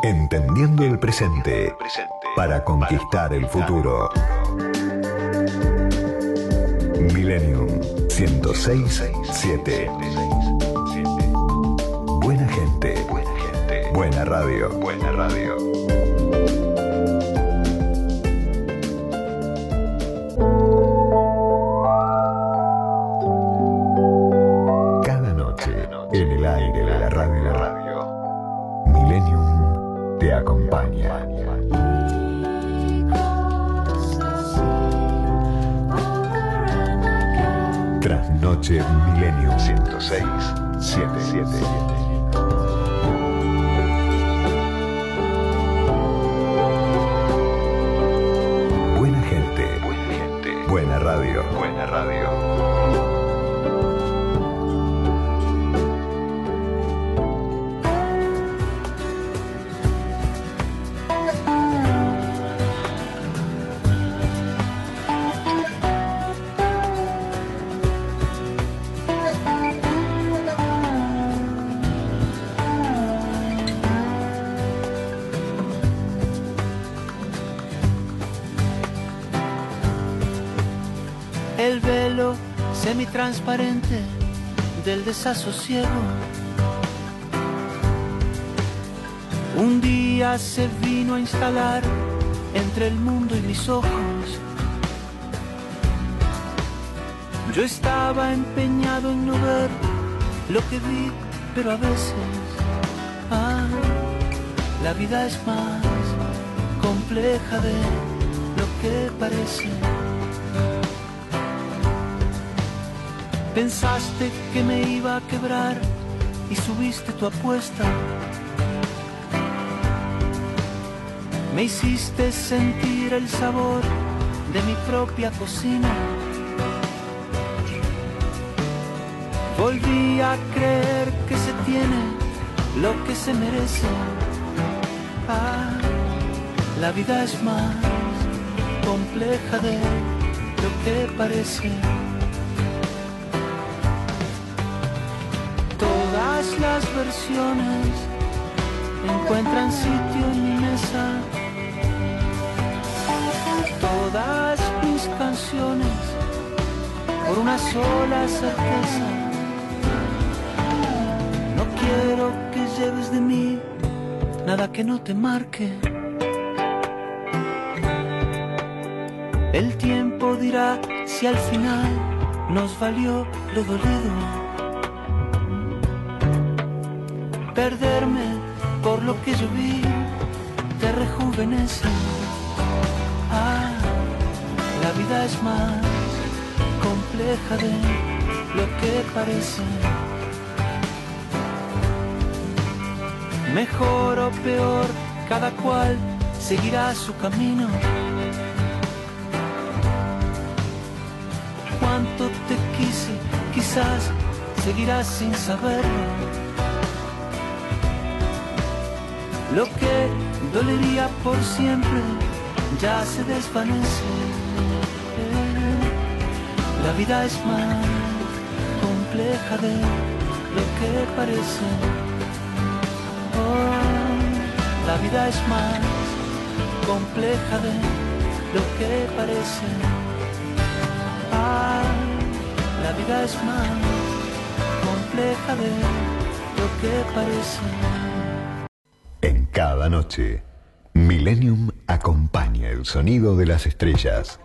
Entendiendo el presente para conquistar el futuro. Millennium 106.7. Buena gente, buena radio. Cada noche en el aire de la radio. Millennium te acompaña. Trasnoche Millennium 106.7. Buena gente, buena radio. El velo semitransparente del desasosiego. Un día se vino a instalar entre el mundo y mis ojos. Yo estaba empeñado en no ver lo que vi, pero a veces, la vida es más compleja de lo que parece. Pensaste que me iba a quebrar y subiste tu apuesta. Me hiciste sentir el sabor de mi propia cocina. Volví a creer que se tiene lo que se merece. La vida es más compleja de lo que parece. Todas las versiones encuentran sitio en mi mesa. Todas mis canciones por una sola certeza. No quiero que lleves de mí nada que no te marque. El tiempo dirá si al final nos valió lo dolido. Perderme por lo que yo vi te rejuvenece. La vida es más compleja de lo que parece. Mejor o peor, cada cual seguirá su camino. Cuánto te quise, quizás seguirás sin saberlo. Lo que dolería por siempre ya se desvanece. La vida es más compleja de lo que parece. La vida es más compleja de lo que parece. La vida es más compleja de lo que parece. En cada noche, Millennium acompaña el sonido de las estrellas